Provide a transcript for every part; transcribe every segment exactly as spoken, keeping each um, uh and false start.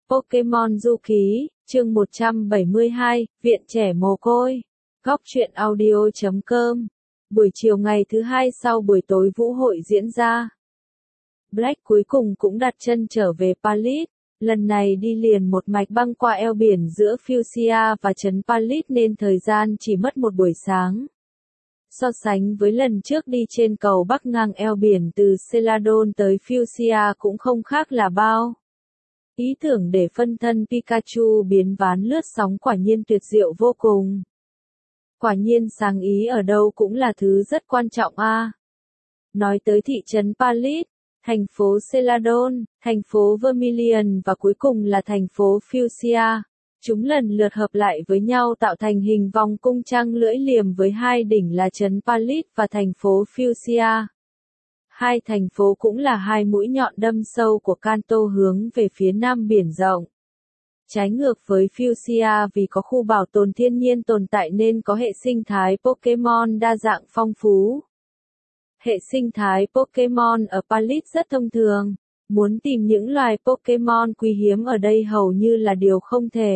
Pokemon Du Ký, chương một trăm bảy mươi hai, Viện Trẻ Mồ Côi. Góc truyện audio chấm com. Buổi chiều ngày thứ hai sau buổi tối vũ hội diễn ra, Black cuối cùng cũng đặt chân trở về Palit. Lần này đi liền một mạch băng qua eo biển giữa Fuchsia và trấn Palit nên thời gian chỉ mất một buổi sáng. So sánh với lần trước đi trên cầu bắc ngang eo biển từ Celadon tới Fuchsia cũng không khác là bao. Ý tưởng để phân thân Pikachu biến ván lướt sóng quả nhiên tuyệt diệu vô cùng. Quả nhiên sáng ý ở đâu cũng là thứ rất quan trọng a. À. Nói tới thị trấn Palit, thành phố Celadon, thành phố Vermilion và cuối cùng là thành phố Fuchsia. Chúng lần lượt hợp lại với nhau tạo thành hình vòng cung trăng lưỡi liềm với hai đỉnh là trấn Palit và thành phố Fuchsia. Hai thành phố cũng là hai mũi nhọn đâm sâu của Kanto hướng về phía nam biển rộng. Trái ngược với Fuchsia vì có khu bảo tồn thiên nhiên tồn tại nên có hệ sinh thái Pokemon đa dạng phong phú. Hệ sinh thái Pokemon ở Palit rất thông thường. Muốn tìm những loài Pokemon quý hiếm ở đây hầu như là điều không thể.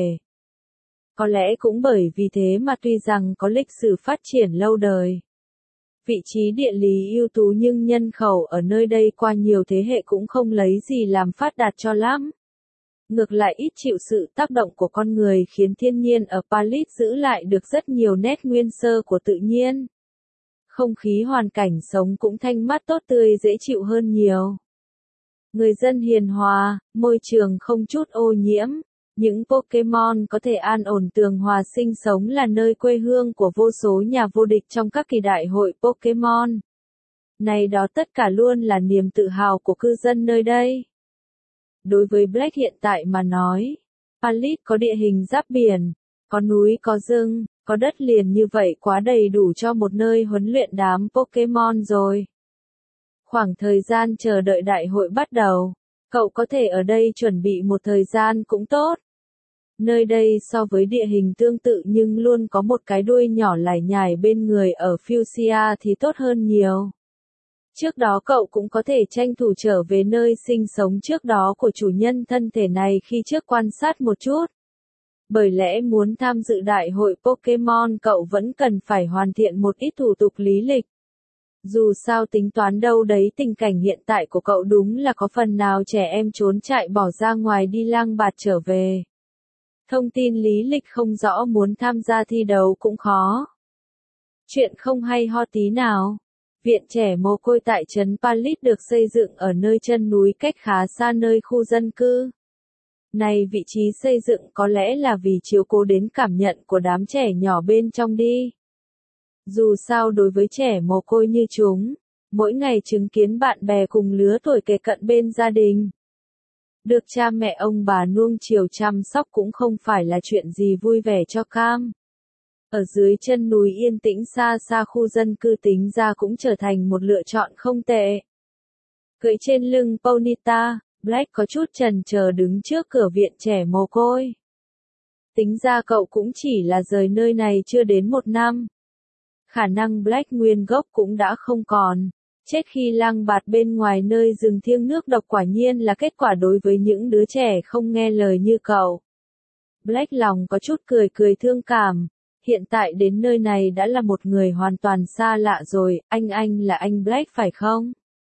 Có lẽ cũng bởi vì thế mà tuy rằng có lịch sử phát triển lâu đời, vị trí địa lý ưu tú nhưng nhân khẩu ở nơi đây qua nhiều thế hệ cũng không lấy gì làm phát đạt cho lắm. Ngược lại ít chịu sự tác động của con người khiến thiên nhiên ở Palit giữ lại được rất nhiều nét nguyên sơ của tự nhiên. Không khí hoàn cảnh sống cũng thanh mát tốt tươi dễ chịu hơn nhiều. Người dân hiền hòa, môi trường không chút ô nhiễm. Những Pokemon có thể an ổn tường hòa sinh sống là nơi quê hương của vô số nhà vô địch trong các kỳ đại hội Pokemon. Này đó tất cả luôn là niềm tự hào của cư dân nơi đây. Đối với Black hiện tại mà nói, Palit có địa hình giáp biển, có núi có rừng, có đất liền như vậy quá đầy đủ cho một nơi huấn luyện đám Pokemon rồi. Khoảng thời gian chờ đợi đại hội bắt đầu, cậu có thể ở đây chuẩn bị một thời gian cũng tốt. Nơi đây so với địa hình tương tự nhưng luôn có một cái đuôi nhỏ lải nhải bên người ở Fuchsia thì tốt hơn nhiều. Trước đó cậu cũng có thể tranh thủ trở về nơi sinh sống trước đó của chủ nhân thân thể này khi trước quan sát một chút. Bởi lẽ muốn tham dự đại hội Pokemon cậu vẫn cần phải hoàn thiện một ít thủ tục lý lịch. Dù sao tính toán đâu đấy tình cảnh hiện tại của cậu đúng là có phần nào trẻ em trốn chạy bỏ ra ngoài đi lang bạt trở về. Thông tin lý lịch không rõ muốn tham gia thi đấu cũng khó. Chuyện không hay ho tí nào. Viện trẻ mồ côi tại trấn Palit được xây dựng ở nơi chân núi cách khá xa nơi khu dân cư. Này vị trí xây dựng có lẽ là vì chiếu cố đến cảm nhận của đám trẻ nhỏ bên trong đi. Dù sao đối với trẻ mồ côi như chúng, mỗi ngày chứng kiến bạn bè cùng lứa tuổi kề cận bên gia đình, được cha mẹ ông bà nuông chiều chăm sóc cũng không phải là chuyện gì vui vẻ cho cam. Ở dưới chân núi yên tĩnh xa xa khu dân cư tính ra cũng trở thành một lựa chọn không tệ. Cưỡi trên lưng Ponyta, Black có chút chần chờ đứng trước cửa viện trẻ mồ côi. Tính ra cậu cũng chỉ là rời nơi này chưa đến một năm. Khả năng Black nguyên gốc cũng đã không còn. Chết khi lang bạt bên ngoài nơi rừng thiêng nước độc quả nhiên là kết quả đối với những đứa trẻ không nghe lời như cậu. Black lòng có chút cười cười thương cảm. Hiện tại đến nơi này đã là một người hoàn toàn xa lạ rồi, anh anh là anh Black phải không?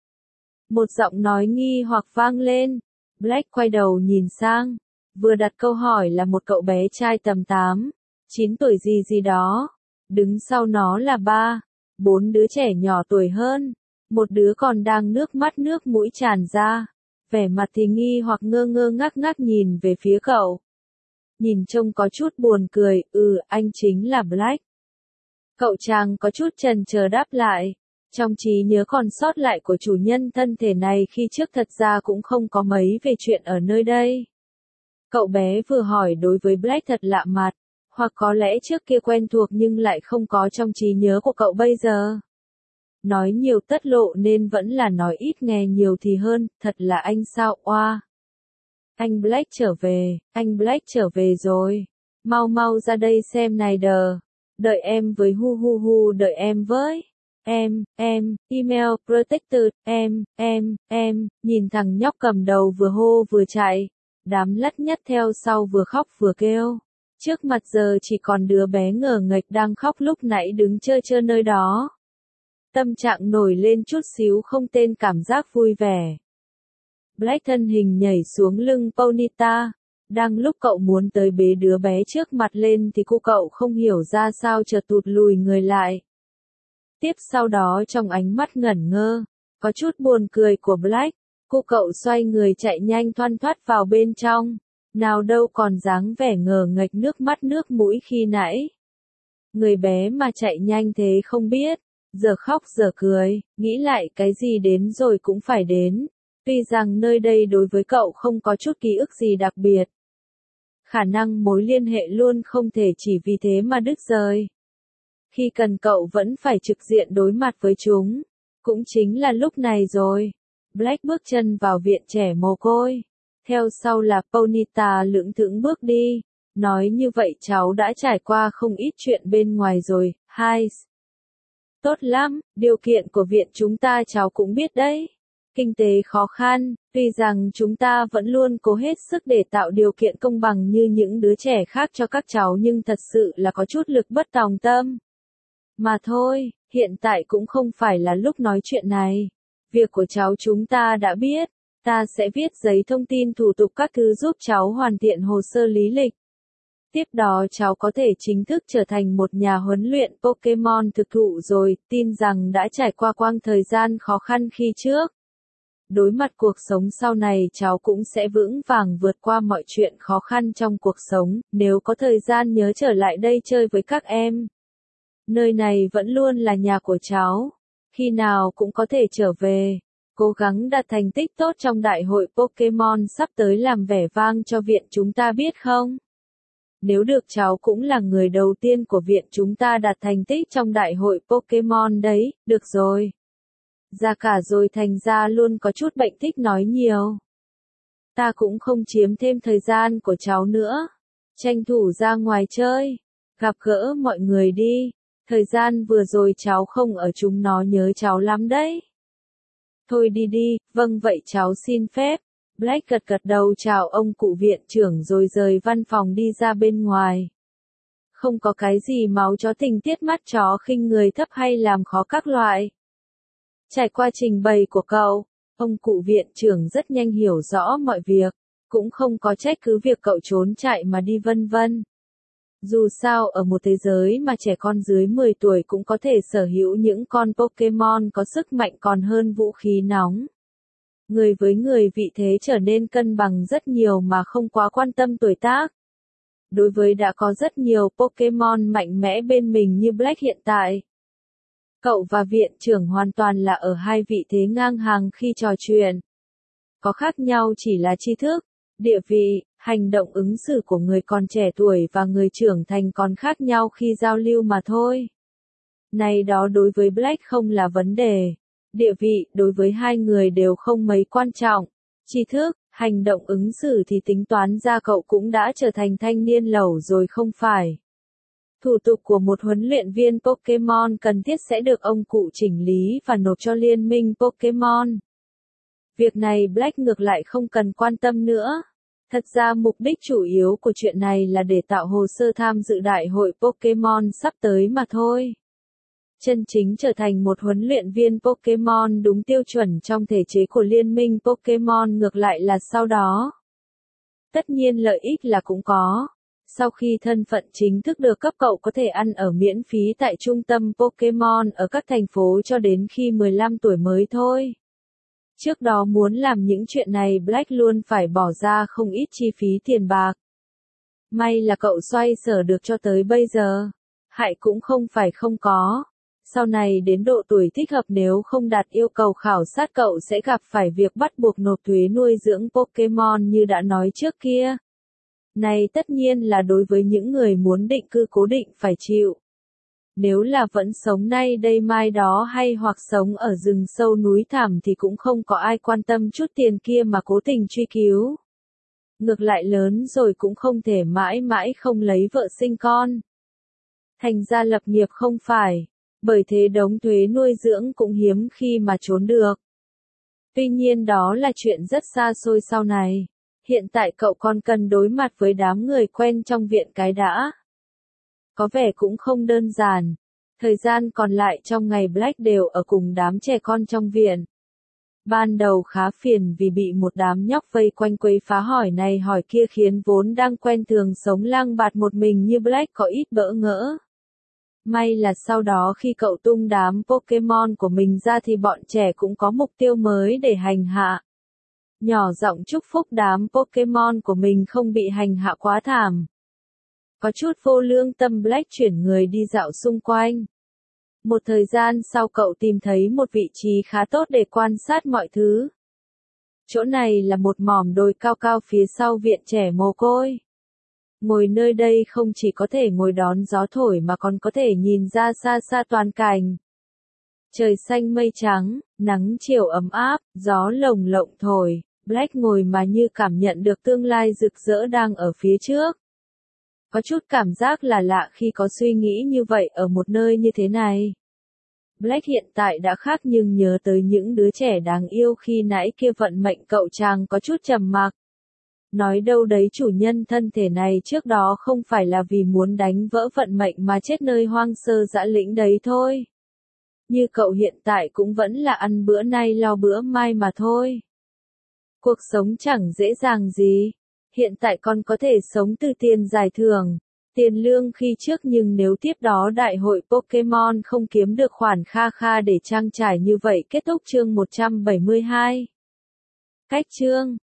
Một giọng nói nghi hoặc vang lên. Black quay đầu nhìn sang. Vừa đặt câu hỏi là một cậu bé trai tầm tám, chín tuổi gì gì đó. Đứng sau nó là ba, bốn đứa trẻ nhỏ tuổi hơn. Một đứa còn đang nước mắt nước mũi tràn ra. Vẻ mặt thì nghi hoặc ngơ ngơ ngác ngác nhìn về phía cậu. Nhìn trông có chút buồn cười, ừ, anh chính là Black. Cậu chàng có chút chần chờ đáp lại. Trong trí nhớ còn sót lại của chủ nhân thân thể này khi trước thật ra cũng không có mấy về chuyện ở nơi đây. Cậu bé vừa hỏi đối với Black thật lạ mặt, hoặc có lẽ trước kia quen thuộc nhưng lại không có trong trí nhớ của cậu bây giờ. Nói nhiều tất lộ nên vẫn là nói ít nghe nhiều thì hơn, thật là anh sao oa. Anh Black trở về, anh Black trở về rồi. Mau mau ra đây xem này đờ. Đợi em với hu hu hu đợi em với. Em, em, email protected, em, em, em, nhìn thằng nhóc cầm đầu vừa hô vừa chạy. Đám lắt nhắt theo sau vừa khóc vừa kêu. Trước mặt giờ chỉ còn đứa bé ngờ nghệch đang khóc lúc nãy đứng chơ chơ nơi đó. Tâm trạng nổi lên chút xíu không tên cảm giác vui vẻ. Black thân hình nhảy xuống lưng Ponyta. Đang lúc cậu muốn tới bế đứa bé trước mặt lên thì cô cậu không hiểu ra sao chợt tụt lùi người lại. Tiếp sau đó trong ánh mắt ngẩn ngơ, có chút buồn cười của Black, cô cậu xoay người chạy nhanh thoăn thoắt vào bên trong, nào đâu còn dáng vẻ ngờ nghệch nước mắt nước mũi khi nãy. Người bé mà chạy nhanh thế không biết, giờ khóc giờ cười, nghĩ lại cái gì đến rồi cũng phải đến, tuy rằng nơi đây đối với cậu không có chút ký ức gì đặc biệt. Khả năng mối liên hệ luôn không thể chỉ vì thế mà đứt rời. Khi cần cậu vẫn phải trực diện đối mặt với chúng. Cũng chính là lúc này rồi. Black bước chân vào viện trẻ mồ côi. Theo sau là Ponyta lững thững bước đi. Nói như vậy cháu đã trải qua không ít chuyện bên ngoài rồi, hai. Tốt lắm, điều kiện của viện chúng ta cháu cũng biết đấy. Kinh tế khó khăn, tuy rằng chúng ta vẫn luôn cố hết sức để tạo điều kiện công bằng như những đứa trẻ khác cho các cháu nhưng thật sự là có chút lực bất tòng tâm. Mà thôi, hiện tại cũng không phải là lúc nói chuyện này. Việc của cháu chúng ta đã biết, ta sẽ viết giấy thông tin thủ tục các thứ giúp cháu hoàn thiện hồ sơ lý lịch. Tiếp đó cháu có thể chính thức trở thành một nhà huấn luyện Pokemon thực thụ rồi, tin rằng đã trải qua quãng thời gian khó khăn khi trước. Đối mặt cuộc sống sau này cháu cũng sẽ vững vàng vượt qua mọi chuyện khó khăn trong cuộc sống, nếu có thời gian nhớ trở lại đây chơi với các em. Nơi này vẫn luôn là nhà của cháu, khi nào cũng có thể trở về, cố gắng đạt thành tích tốt trong đại hội Pokemon sắp tới làm vẻ vang cho viện chúng ta biết không? Nếu được cháu cũng là người đầu tiên của viện chúng ta đạt thành tích trong đại hội Pokemon đấy, được rồi. Già cả rồi thành ra luôn có chút bệnh thích nói nhiều. Ta cũng không chiếm thêm thời gian của cháu nữa. Tranh thủ ra ngoài chơi, gặp gỡ mọi người đi. Thời gian vừa rồi cháu không ở chúng nó nhớ cháu lắm đấy. Thôi đi đi, vâng vậy cháu xin phép. Black gật gật đầu chào ông cụ viện trưởng rồi rời văn phòng đi ra bên ngoài. Không có cái gì máu chó tình tiết mắt chó khinh người thấp hay làm khó các loại. Trải qua trình bày của cậu, ông cụ viện trưởng rất nhanh hiểu rõ mọi việc, cũng không có trách cứ việc cậu trốn chạy mà đi vân vân. Dù sao ở một thế giới mà trẻ con dưới mười tuổi cũng có thể sở hữu những con Pokemon có sức mạnh còn hơn vũ khí nóng. Người với người vị thế trở nên cân bằng rất nhiều mà không quá quan tâm tuổi tác. Đối với đã có rất nhiều Pokemon mạnh mẽ bên mình như Black hiện tại. Cậu và viện trưởng hoàn toàn là ở hai vị thế ngang hàng khi trò chuyện. Có khác nhau chỉ là tri thức, địa vị, hành động ứng xử của người còn trẻ tuổi và người trưởng thành còn khác nhau khi giao lưu mà thôi. Này đó đối với Black không là vấn đề. Địa vị đối với hai người đều không mấy quan trọng. Tri thức, hành động ứng xử thì tính toán ra cậu cũng đã trở thành thanh niên lẩu rồi không phải. Thủ tục của một huấn luyện viên Pokemon cần thiết sẽ được ông cụ chỉnh lý và nộp cho liên minh Pokemon. Việc này Black ngược lại không cần quan tâm nữa. Thật ra mục đích chủ yếu của chuyện này là để tạo hồ sơ tham dự đại hội Pokemon sắp tới mà thôi. Chân chính trở thành một huấn luyện viên Pokemon đúng tiêu chuẩn trong thể chế của liên minh Pokemon ngược lại là sau đó. Tất nhiên lợi ích là cũng có. Sau khi thân phận chính thức được cấp cậu có thể ăn ở miễn phí tại trung tâm Pokemon ở các thành phố cho đến khi mười lăm tuổi mới thôi. Trước đó muốn làm những chuyện này Black luôn phải bỏ ra không ít chi phí tiền bạc. May là cậu xoay sở được cho tới bây giờ. Hại cũng không phải không có. Sau này đến độ tuổi thích hợp nếu không đạt yêu cầu khảo sát cậu sẽ gặp phải việc bắt buộc nộp thuế nuôi dưỡng Pokemon như đã nói trước kia. Này tất nhiên là đối với những người muốn định cư cố định phải chịu. Nếu là vẫn sống nay đây mai đó hay hoặc sống ở rừng sâu núi thẳm thì cũng không có ai quan tâm chút tiền kia mà cố tình truy cứu. Ngược lại lớn rồi cũng không thể mãi mãi không lấy vợ sinh con. Thành ra lập nghiệp không phải, bởi thế đống thuế nuôi dưỡng cũng hiếm khi mà trốn được. Tuy nhiên đó là chuyện rất xa xôi sau này. Hiện tại cậu còn cần đối mặt với đám người quen trong viện cái đã. Có vẻ cũng không đơn giản. Thời gian còn lại trong ngày Black đều ở cùng đám trẻ con trong viện. Ban đầu khá phiền vì bị một đám nhóc vây quanh quấy phá hỏi này hỏi kia khiến vốn đang quen thường sống lang bạt một mình như Black có ít bỡ ngỡ. May là sau đó khi cậu tung đám Pokemon của mình ra thì bọn trẻ cũng có mục tiêu mới để hành hạ. Nhỏ giọng chúc phúc đám Pokemon của mình không bị hành hạ quá thảm. Có chút vô lương tâm Black chuyển người đi dạo xung quanh. Một thời gian sau cậu tìm thấy một vị trí khá tốt để quan sát mọi thứ. Chỗ này là một mỏm đồi cao cao phía sau viện trẻ mồ côi. Ngồi nơi đây không chỉ có thể ngồi đón gió thổi mà còn có thể nhìn ra xa xa toàn cảnh. Trời xanh mây trắng, nắng chiều ấm áp, gió lồng lộng thổi, Black ngồi mà như cảm nhận được tương lai rực rỡ đang ở phía trước. Có chút cảm giác là lạ khi có suy nghĩ như vậy ở một nơi như thế này. Black hiện tại đã khác nhưng nhớ tới những đứa trẻ đáng yêu khi nãy kia vận mệnh cậu chàng có chút trầm mặc. Nói đâu đấy chủ nhân thân thể này trước đó không phải là vì muốn đánh vỡ vận mệnh mà chết nơi hoang sơ dã lĩnh đấy thôi. Như cậu hiện tại cũng vẫn là ăn bữa nay lo bữa mai mà thôi. Cuộc sống chẳng dễ dàng gì. Hiện tại con có thể sống từ tiền giải thưởng, tiền lương khi trước nhưng nếu tiếp đó đại hội Pokemon không kiếm được khoản kha kha để trang trải như vậy. Kết thúc chương một trăm bảy mươi hai. Cách chương